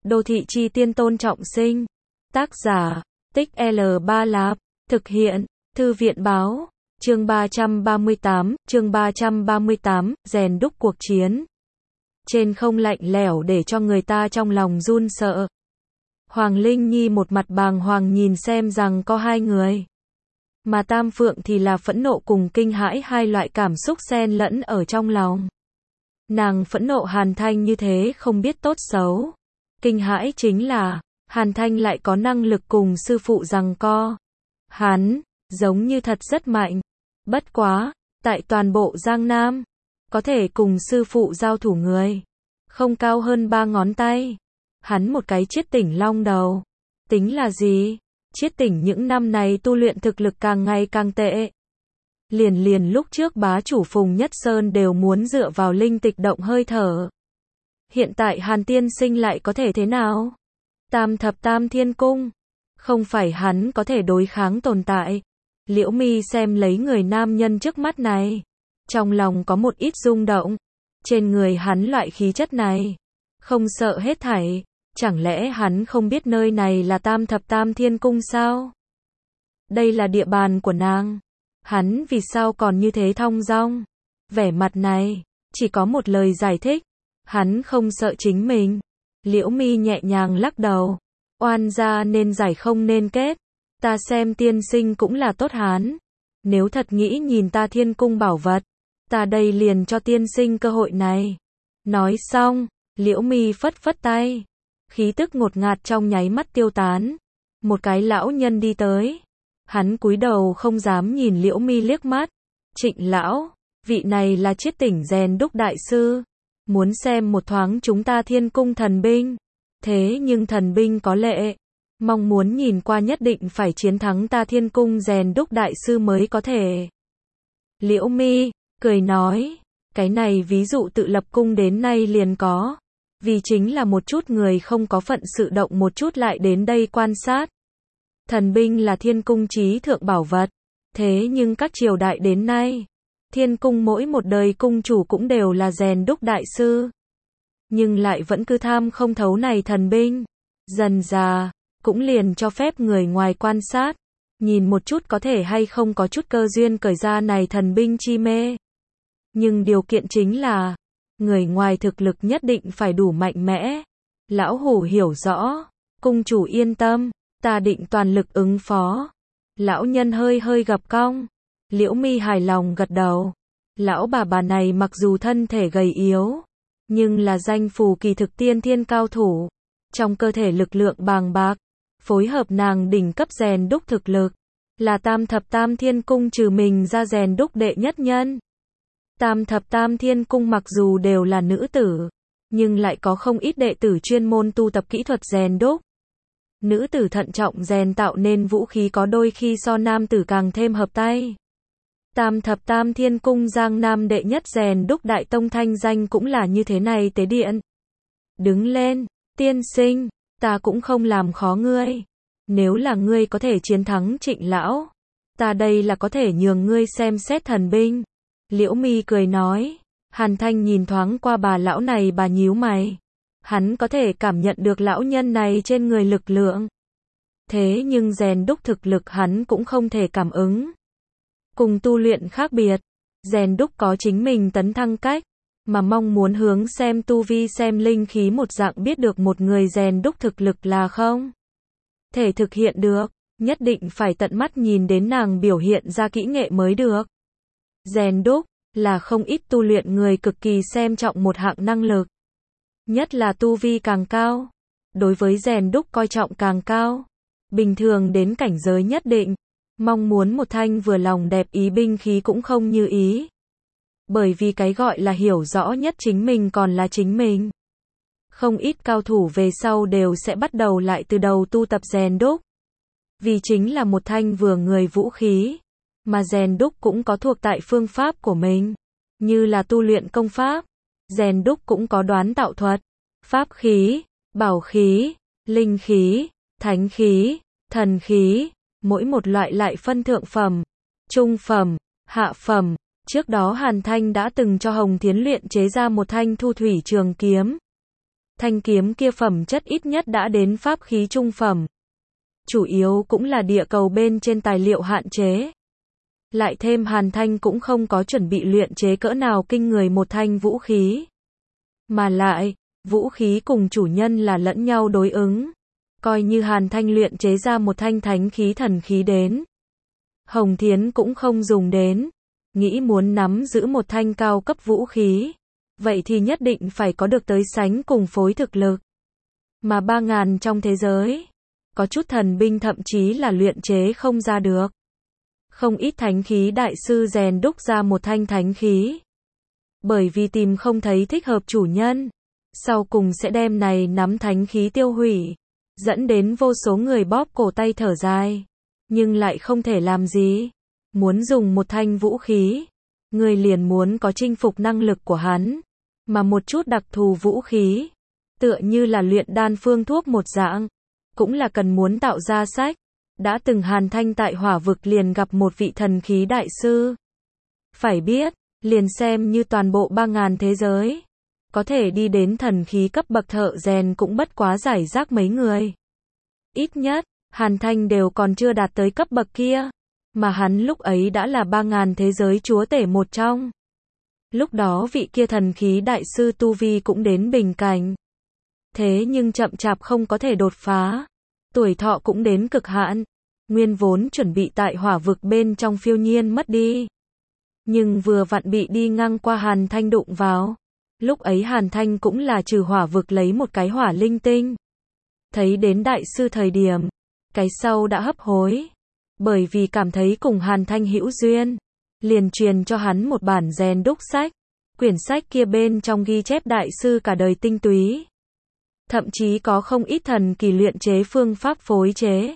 Đô thị chi tiên Tôn Trọng Sinh. Tác giả, Tích L3 Lạp. Thực hiện, Thư viện báo. Chương 338, rèn đúc cuộc chiến. Trên không lạnh lẽo để cho người ta trong lòng run sợ. Hoàng Linh Nhi một mặt bàng hoàng nhìn xem rằng có hai người. Mà Tam Phượng thì là phẫn nộ cùng kinh hãi, hai loại cảm xúc xen lẫn ở trong lòng. Nàng phẫn nộ Hàn Thanh như thế không biết tốt xấu. Kinh hãi chính là, Hàn Thanh lại có năng lực cùng sư phụ giằng co. Hắn, giống như thật rất mạnh. Bất quá, tại toàn bộ Giang Nam, có thể cùng sư phụ giao thủ người, không cao hơn 3 ngón tay. Hắn một cái chiết tỉnh long đầu. Tính là gì? Chiết tỉnh những năm này tu luyện thực lực càng ngày càng tệ. Liền lúc trước bá chủ Phùng Nhất Sơn đều muốn dựa vào linh tịch động hơi thở. Hiện tại Hàn tiên sinh lại có thể thế nào? Tam thập tam thiên cung. Không phải hắn có thể đối kháng tồn tại. Liễu Mi xem lấy người nam nhân trước mắt này. Trong lòng có một ít rung động. Trên người hắn loại khí chất này. Không sợ hết thảy. Chẳng lẽ hắn không biết nơi này là tam thập tam thiên cung sao? Đây là địa bàn của nàng. Hắn vì sao còn như thế thong dong? Vẻ mặt này, chỉ có một lời giải thích. Hắn không sợ chính mình. Liễu Mi nhẹ nhàng lắc đầu. Oan gia nên giải không nên kết. Ta xem tiên sinh cũng là tốt hán. Nếu thật nghĩ nhìn ta thiên cung bảo vật, ta đây liền cho tiên sinh cơ hội này. Nói xong, Liễu Mi phất phất tay. Khí tức ngột ngạt trong nháy mắt tiêu tán. Một cái lão nhân đi tới. Hắn cúi đầu không dám nhìn Liễu Mi liếc mắt. Trịnh lão, vị này là chiết tỉnh rèn đúc đại sư. Muốn xem một thoáng chúng ta thiên cung thần binh. Thế nhưng thần binh có lệ. Mong muốn nhìn qua nhất định phải chiến thắng ta thiên cung rèn đúc đại sư mới có thể. Liễu Mi, cười nói. Cái này ví dụ tự lập cung đến nay liền có. Vì chính là một chút người không có phận sự động một chút lại đến đây quan sát. Thần binh là thiên cung chí thượng bảo vật. Thế nhưng các triều đại đến nay, thiên cung mỗi một đời cung chủ cũng đều là rèn đúc đại sư. Nhưng lại vẫn cứ tham không thấu này thần binh. Dần dà, cũng liền cho phép người ngoài quan sát. Nhìn một chút có thể hay không có chút cơ duyên cởi ra này thần binh chi mê. Nhưng điều kiện chính là, người ngoài thực lực nhất định phải đủ mạnh mẽ. Lão hủ hiểu rõ. Cung chủ yên tâm. Ta định toàn lực ứng phó. Lão nhân hơi gập cong. Liễu Mi hài lòng gật đầu. Lão bà này mặc dù thân thể gầy yếu, nhưng là danh phù kỳ thực tiên thiên cao thủ. Trong cơ thể lực lượng bàng bạc. Phối hợp nàng đỉnh cấp rèn đúc thực lực. Là tam thập tam thiên cung trừ mình ra rèn đúc đệ nhất nhân. Tam thập tam thiên cung mặc dù đều là nữ tử, nhưng lại có không ít đệ tử chuyên môn tu tập kỹ thuật rèn đúc. Nữ tử thận trọng rèn tạo nên vũ khí có đôi khi so nam tử càng thêm hợp tay. Tam thập tam thiên cung Giang Nam đệ nhất rèn đúc đại tông thanh danh cũng là như thế này tế điện. Đứng lên, tiên sinh, ta cũng không làm khó ngươi. Nếu là ngươi có thể chiến thắng Trịnh lão, ta đây là có thể nhường ngươi xem xét thần binh. Liễu Mi cười nói. Hàn Thanh nhìn thoáng qua bà lão này, bà nhíu mày. Hắn có thể cảm nhận được lão nhân này trên người lực lượng. Thế nhưng rèn đúc thực lực hắn cũng không thể cảm ứng. Cùng tu luyện khác biệt, rèn đúc có chính mình tấn thăng cách, mà mong muốn hướng xem tu vi xem linh khí một dạng biết được một người rèn đúc thực lực là không thể thực hiện được, nhất định phải tận mắt nhìn đến nàng biểu hiện ra kỹ nghệ mới được. Rèn đúc là không ít tu luyện người cực kỳ xem trọng một hạng năng lực. Nhất là tu vi càng cao, đối với rèn đúc coi trọng càng cao. Bình thường đến cảnh giới nhất định, mong muốn một thanh vừa lòng đẹp ý binh khí cũng không như ý. Bởi vì cái gọi là hiểu rõ nhất chính mình còn là chính mình. Không ít cao thủ về sau đều sẽ bắt đầu lại từ đầu tu tập rèn đúc. Vì chính là một thanh vừa người vũ khí. Mà rèn đúc cũng có thuộc tại phương pháp của mình. Như là tu luyện công pháp, rèn đúc cũng có đoán tạo thuật, pháp khí, bảo khí, linh khí, thánh khí, thần khí. Mỗi một loại lại phân thượng phẩm, trung phẩm, hạ phẩm. Trước đó Hàn Thanh đã từng cho Hồng Thiến luyện chế ra một thanh thu thủy trường kiếm. Thanh kiếm kia phẩm chất ít nhất đã đến pháp khí trung phẩm. Chủ yếu cũng là địa cầu bên trên tài liệu hạn chế. Lại thêm Hàn Thanh cũng không có chuẩn bị luyện chế cỡ nào kinh người một thanh vũ khí. Mà lại, vũ khí cùng chủ nhân là lẫn nhau đối ứng. Coi như Hàn Thanh luyện chế ra một thanh thánh khí thần khí đến. Hồng Thiến cũng không dùng đến. Nghĩ muốn nắm giữ một thanh cao cấp vũ khí. Vậy thì nhất định phải có được tới sánh cùng phối thực lực. Mà 3.000 trong thế giới. Có chút thần binh thậm chí là luyện chế không ra được. Không ít thánh khí đại sư rèn đúc ra một thanh thánh khí. Bởi vì tìm không thấy thích hợp chủ nhân. Sau cùng sẽ đem này nắm thánh khí tiêu hủy. Dẫn đến vô số người bóp cổ tay thở dài. Nhưng lại không thể làm gì. Muốn dùng một thanh vũ khí. Người liền muốn có chinh phục năng lực của hắn. Mà một chút đặc thù vũ khí. Tựa như là luyện đan phương thuốc một dạng. Cũng là cần muốn tạo ra sách. Đã từng Hàn Thanh tại hỏa vực liền gặp một vị thần khí đại sư. Phải biết, liền xem như toàn bộ 3.000 thế giới. Có thể đi đến thần khí cấp bậc thợ rèn cũng bất quá giải rác mấy người. Ít nhất, Hàn Thanh đều còn chưa đạt tới cấp bậc kia. Mà hắn lúc ấy đã là 3.000 thế giới chúa tể một trong. Lúc đó vị kia thần khí đại sư tu vi cũng đến bình cảnh. Thế nhưng chậm chạp không có thể đột phá. Tuổi thọ cũng đến cực hạn. Nguyên vốn chuẩn bị tại hỏa vực bên trong phiêu nhiên mất đi. Nhưng vừa vặn bị đi ngang qua Hàn Thanh đụng vào. Lúc ấy Hàn Thanh cũng là trừ hỏa vực lấy một cái hỏa linh tinh. Thấy đến đại sư thời điểm. Cái sau đã hấp hối. Bởi vì cảm thấy cùng Hàn Thanh hữu duyên. Liền truyền cho hắn một bản rèn đúc sách. Quyển sách kia bên trong ghi chép đại sư cả đời tinh túy. Thậm chí có không ít thần kỳ luyện chế phương pháp phối chế.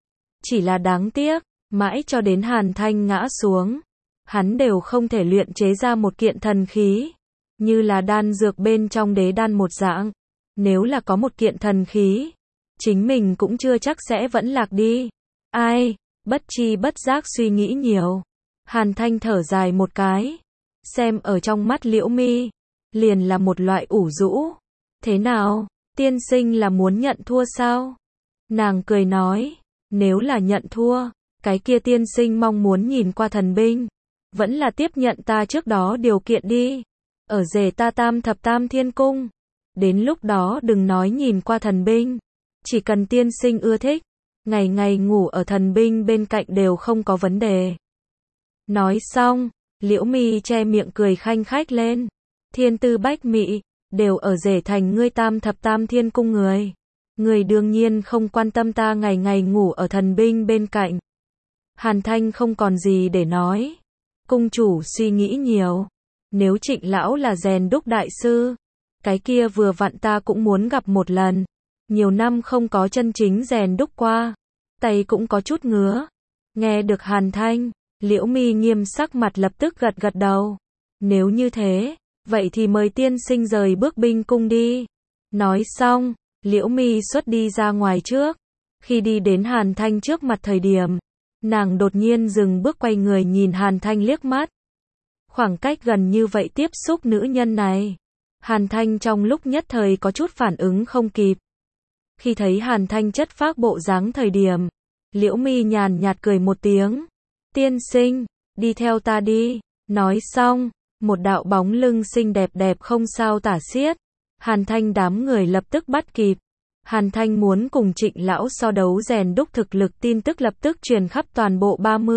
Chỉ là đáng tiếc, mãi cho đến Hàn Thanh ngã xuống. Hắn đều không thể luyện chế ra một kiện thần khí. Như là đan dược bên trong đế đan một dạng. Nếu là có một kiện thần khí. Chính mình cũng chưa chắc sẽ vẫn lạc đi. Ai, bất chi bất giác suy nghĩ nhiều. Hàn Thanh thở dài một cái. Xem ở trong mắt Liễu Mi. Liền là một loại ủ rũ. Thế nào? Tiên sinh là muốn nhận thua sao? Nàng cười nói, nếu là nhận thua, cái kia tiên sinh mong muốn nhìn qua thần binh, vẫn là tiếp nhận ta trước đó điều kiện đi. Ở rể ta tam thập tam thiên cung. Đến lúc đó đừng nói nhìn qua thần binh. Chỉ cần tiên sinh ưa thích, ngày ngày ngủ ở thần binh bên cạnh đều không có vấn đề. Nói xong, Liễu Mi che miệng cười khanh khách lên. Thiên tư bách mỹ. Đều ở rể thành ngươi tam thập tam thiên cung người. Người đương nhiên không quan tâm ta ngày ngày ngủ ở thần binh bên cạnh. Hàn Thanh không còn gì để nói. Cung chủ suy nghĩ nhiều. Nếu Trịnh lão là rèn đúc đại sư, cái kia vừa vặn ta cũng muốn gặp một lần. Nhiều năm không có chân chính rèn đúc qua. Tay cũng có chút ngứa. Nghe được Hàn Thanh, Liễu Mi nghiêm sắc mặt lập tức gật gật đầu. Nếu như thế, vậy thì mời tiên sinh rời bước binh cung đi. Nói xong, Liễu Mi xuất đi ra ngoài trước. Khi đi đến Hàn Thanh trước mặt thời điểm, nàng đột nhiên dừng bước quay người nhìn Hàn Thanh liếc mắt. Khoảng cách gần như vậy tiếp xúc nữ nhân này. Hàn Thanh trong lúc nhất thời có chút phản ứng không kịp. Khi thấy Hàn Thanh chất phác bộ dáng thời điểm, Liễu Mi nhàn nhạt cười một tiếng. Tiên sinh, đi theo ta đi. Nói xong, một đạo bóng lưng xinh đẹp đẹp không sao tả xiết. Hàn Thanh đám người lập tức bắt kịp. Hàn Thanh muốn cùng Trịnh lão so đấu rèn đúc thực lực tin tức lập tức truyền khắp toàn bộ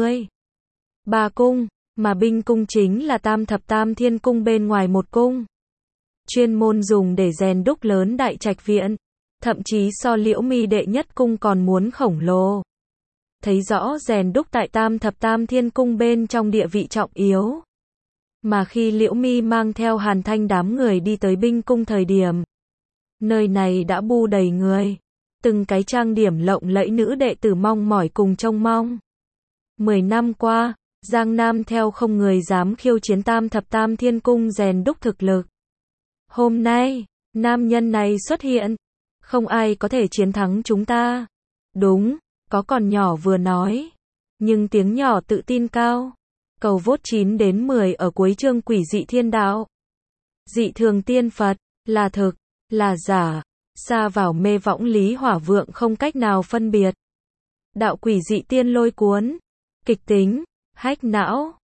33 cung, mà binh cung chính là tam thập tam thiên cung bên ngoài một cung. Chuyên môn dùng để rèn đúc lớn đại trạch viện, thậm chí so Liễu Mi đệ nhất cung còn muốn khổng lồ. Thấy rõ rèn đúc tại tam thập tam thiên cung bên trong địa vị trọng yếu. Mà khi Liễu Mi mang theo Hàn Thanh đám người đi tới binh cung thời điểm, nơi này đã bu đầy người. Từng cái trang điểm lộng lẫy nữ đệ tử mong mỏi cùng trông mong. 10 năm qua, Giang Nam theo không người dám khiêu chiến tam thập tam thiên cung rèn đúc thực lực. Hôm nay, nam nhân này xuất hiện. Không ai có thể chiến thắng chúng ta. Đúng, có con nhỏ vừa nói. Nhưng tiếng nhỏ tự tin cao. Cầu vote 9 đến 10 ở cuối chương Quỷ dị thiên đạo. Dị thường tiên Phật, là thực, là giả, sa vào mê võng Lý Hỏa Vượng không cách nào phân biệt. Đạo quỷ dị tiên lôi cuốn, kịch tính, hack não.